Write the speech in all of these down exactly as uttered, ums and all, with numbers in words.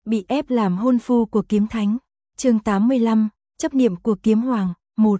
Bị ép làm hôn phu của kiếm thánh. Chương tám mươi lăm, chấp niệm của kiếm hoàng. một.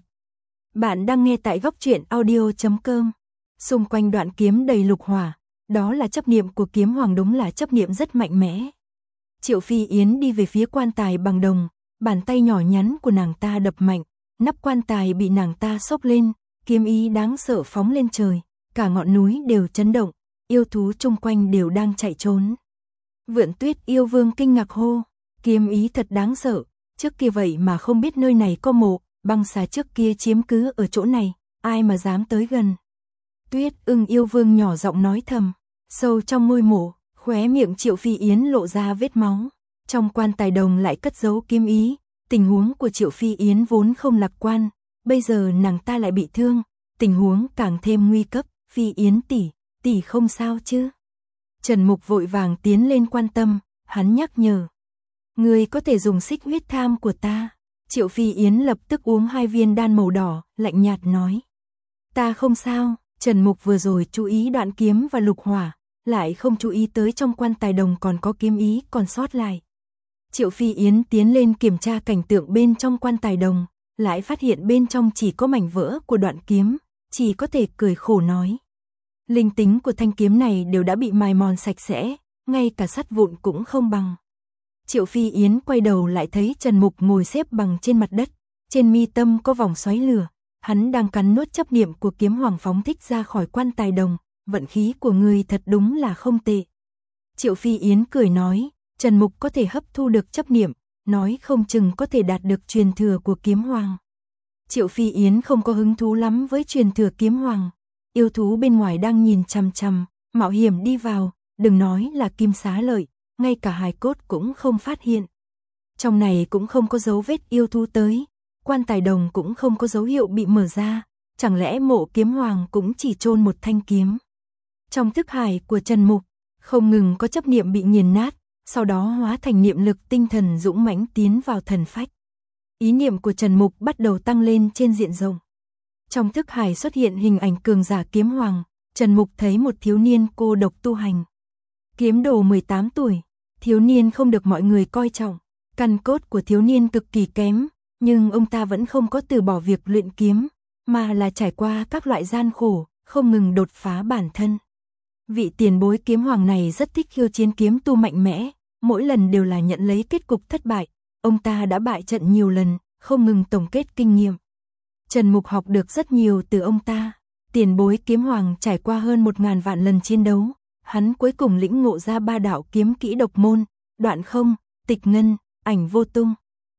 Bạn đang nghe tại góc truyện audio chấm com. Xung quanh đoạn kiếm đầy lục hỏa, đó là chấp niệm của kiếm hoàng, đúng là chấp niệm rất mạnh mẽ. Triệu Phi Yến đi về phía quan tài bằng đồng, bàn tay nhỏ nhắn của nàng ta đập mạnh, nắp quan tài bị nàng ta xốc lên, kiếm ý đáng sợ phóng lên trời, cả ngọn núi đều chấn động, yêu thú chung quanh đều đang chạy trốn. Vượn Tuyết yêu vương kinh ngạc hô, kiếm ý thật đáng sợ, trước kia vậy mà không biết nơi này có mộ, băng xà trước kia chiếm cứ ở chỗ này, ai mà dám tới gần. Tuyết ưng yêu vương nhỏ giọng nói thầm, sâu trong ngôi mộ, khóe miệng Triệu Phi Yến lộ ra vết máu, trong quan tài đồng lại cất giấu kiếm ý, tình huống của Triệu Phi Yến vốn không lạc quan, bây giờ nàng ta lại bị thương, tình huống càng thêm nguy cấp. Phi Yến tỷ, tỷ không sao chứ? Trần Mục vội vàng tiến lên quan tâm, hắn nhắc nhở. Ngươi có thể dùng xích huyết tham của ta. Triệu Phi Yến lập tức uống hai viên đan màu đỏ, lạnh nhạt nói. Ta không sao. Trần Mục vừa rồi chú ý đoạn kiếm và lục hỏa, lại không chú ý tới trong quan tài đồng còn có kiếm ý còn sót lại. Triệu Phi Yến tiến lên kiểm tra cảnh tượng bên trong quan tài đồng, lại phát hiện bên trong chỉ có mảnh vỡ của đoạn kiếm, chỉ có thể cười khổ nói. Linh tính của thanh kiếm này đều đã bị mài mòn sạch sẽ, ngay cả sắt vụn cũng không bằng. Triệu Phi Yến quay đầu lại thấy Trần Mục ngồi xếp bằng trên mặt đất, trên mi tâm có vòng xoáy lửa, hắn đang cắn nuốt chấp niệm của kiếm hoàng phóng thích ra khỏi quan tài đồng, vận khí của người thật đúng là không tệ. Triệu Phi Yến cười nói, Trần Mục có thể hấp thu được chấp niệm, nói không chừng có thể đạt được truyền thừa của kiếm hoàng. Triệu Phi Yến không có hứng thú lắm với truyền thừa kiếm hoàng. Yêu thú bên ngoài đang nhìn chằm chằm, mạo hiểm đi vào, đừng nói là Kim Xá Lợi, ngay cả hài cốt cũng không phát hiện. Trong này cũng không có dấu vết yêu thú tới, quan tài đồng cũng không có dấu hiệu bị mở ra, chẳng lẽ mộ kiếm hoàng cũng chỉ chôn một thanh kiếm. Trong thức hải của Trần Mục, không ngừng có chấp niệm bị nghiền nát, sau đó hóa thành niệm lực tinh thần dũng mãnh tiến vào thần phách. Ý niệm của Trần Mục bắt đầu tăng lên trên diện rộng. Trong thức hải xuất hiện hình ảnh cường giả kiếm hoàng, Trần Mục thấy một thiếu niên cô độc tu hành. Kiếm đồ mười tám tuổi, thiếu niên không được mọi người coi trọng, căn cốt của thiếu niên cực kỳ kém, nhưng ông ta vẫn không có từ bỏ việc luyện kiếm, mà là trải qua các loại gian khổ, không ngừng đột phá bản thân. Vị tiền bối kiếm hoàng này rất thích khiêu chiến kiếm tu mạnh mẽ, mỗi lần đều là nhận lấy kết cục thất bại, ông ta đã bại trận nhiều lần, không ngừng tổng kết kinh nghiệm. Trần Mục học được rất nhiều từ ông ta, tiền bối kiếm hoàng trải qua hơn một ngàn vạn lần chiến đấu, hắn cuối cùng lĩnh ngộ ra ba đạo kiếm kỹ độc môn, đoạn không, tịch ngân, ảnh vô tung.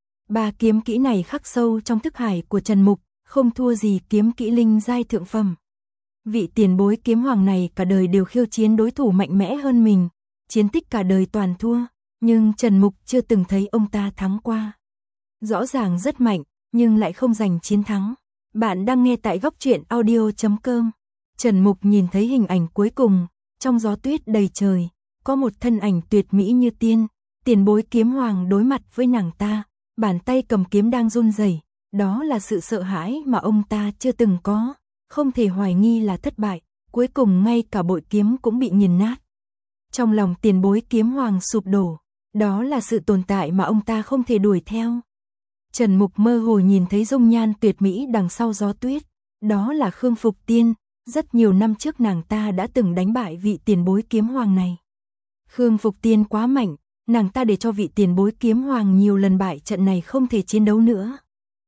Ba kiếm kỹ này khắc sâu trong thức hải của Trần Mục, không thua gì kiếm kỹ linh giai thượng phẩm. Vị tiền bối kiếm hoàng này cả đời đều khiêu chiến đối thủ mạnh mẽ hơn mình, chiến tích cả đời toàn thua, nhưng Trần Mục chưa từng thấy ông ta thắng qua. Rõ ràng rất mạnh, nhưng lại không giành chiến thắng. Bạn đang nghe tại góc truyện audio chấm com. Trần Mục nhìn thấy hình ảnh cuối cùng, trong gió tuyết đầy trời, có một thân ảnh tuyệt mỹ như tiên, tiền bối kiếm hoàng đối mặt với nàng ta, bàn tay cầm kiếm đang run rẩy, đó là sự sợ hãi mà ông ta chưa từng có, không thể hoài nghi là thất bại, cuối cùng ngay cả bội kiếm cũng bị nghiền nát. Trong lòng tiền bối kiếm hoàng sụp đổ, đó là sự tồn tại mà ông ta không thể đuổi theo. Trần Mục mơ hồ nhìn thấy dung nhan tuyệt mỹ đằng sau gió tuyết, đó là Khương Phục Tiên, rất nhiều năm trước nàng ta đã từng đánh bại vị tiền bối kiếm hoàng này. Khương Phục Tiên quá mạnh, nàng ta để cho vị tiền bối kiếm hoàng nhiều lần bại trận này không thể chiến đấu nữa.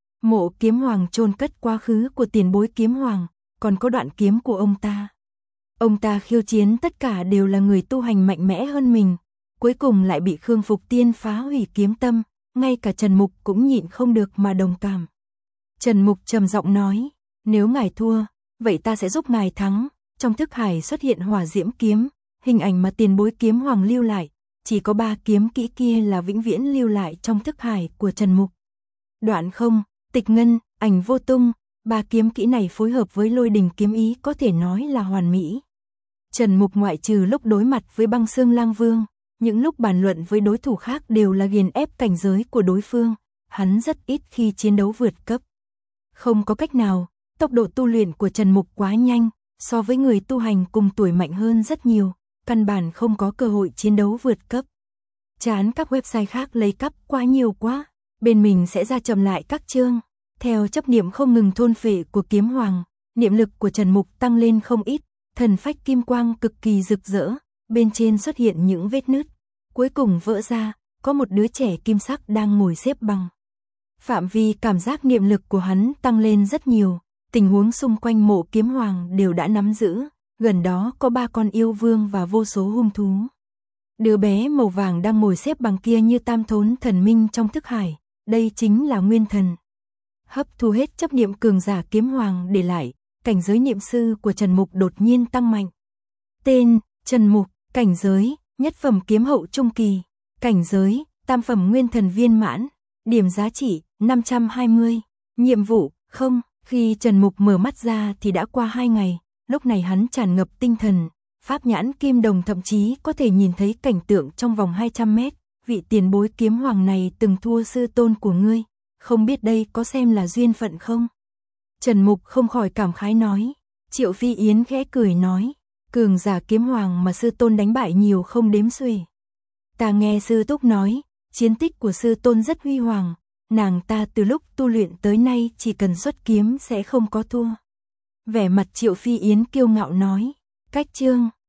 Mộ kiếm hoàng chôn cất quá khứ của tiền bối kiếm hoàng, còn có đoạn kiếm của ông ta. Ông ta khiêu chiến tất cả đều là người tu hành mạnh mẽ hơn mình, cuối cùng lại bị Khương Phục Tiên phá hủy kiếm tâm. Ngay cả Trần Mục cũng nhịn không được mà đồng cảm. Trần Mục trầm giọng nói, nếu ngài thua, vậy ta sẽ giúp ngài thắng. Trong thức hải xuất hiện hỏa diễm kiếm, hình ảnh mà tiền bối kiếm hoàng lưu lại, chỉ có ba kiếm kỹ kia là vĩnh viễn lưu lại trong thức hải của Trần Mục. Đoạn không, tịch ngân, ảnh vô tung, ba kiếm kỹ này phối hợp với lôi đình kiếm ý có thể nói là hoàn mỹ. Trần Mục ngoại trừ lúc đối mặt với băng xương lang vương, những lúc bàn luận với đối thủ khác đều là nghiền ép cảnh giới của đối phương, hắn rất ít khi chiến đấu vượt cấp. Không có cách nào, tốc độ tu luyện của Trần Mục quá nhanh, so với người tu hành cùng tuổi mạnh hơn rất nhiều, căn bản không có cơ hội chiến đấu vượt cấp. chán các website khác lấy cắp quá nhiều quá, bên mình sẽ ra chậm lại các chương. Theo chấp niệm không ngừng thôn phệ của kiếm hoàng, niệm lực của Trần Mục tăng lên không ít, thần phách kim quang cực kỳ rực rỡ, bên trên xuất hiện những vết nứt, cuối cùng vỡ ra, có một đứa trẻ kim sắc đang ngồi xếp bằng. Phạm vi cảm giác niệm lực của hắn tăng lên rất nhiều, tình huống xung quanh mộ kiếm hoàng đều đã nắm giữ, gần đó có ba con yêu vương và vô số hung thú. Đứa bé màu vàng đang ngồi xếp bằng kia như tam thốn thần minh trong thức hải, đây chính là nguyên thần. Hấp thu hết chấp niệm cường giả kiếm hoàng để lại, cảnh giới niệm sư của Trần Mục đột nhiên tăng mạnh. Tên, Trần Mục, cảnh giới, nhất phẩm kiếm hậu trung kỳ, cảnh giới, tam phẩm nguyên thần viên mãn, điểm giá trị, năm trăm hai mươi, nhiệm vụ, không, khi Trần Mục mở mắt ra thì đã qua hai ngày, lúc này hắn tràn ngập tinh thần, pháp nhãn kim đồng thậm chí có thể nhìn thấy cảnh tượng trong vòng hai trăm mét, vị tiền bối kiếm hoàng này từng thua sư tôn của ngươi, không biết đây có xem là duyên phận không? Trần Mục không khỏi cảm khái nói, Triệu Phi Yến khẽ cười nói, cường giả kiếm hoàng mà sư tôn đánh bại nhiều không đếm xuể. Ta nghe sư túc nói, chiến tích của sư tôn rất huy hoàng, nàng ta từ lúc tu luyện tới nay chỉ cần xuất kiếm sẽ không có thua. Vẻ mặt Triệu Phi Yến kiêu ngạo nói, cách chương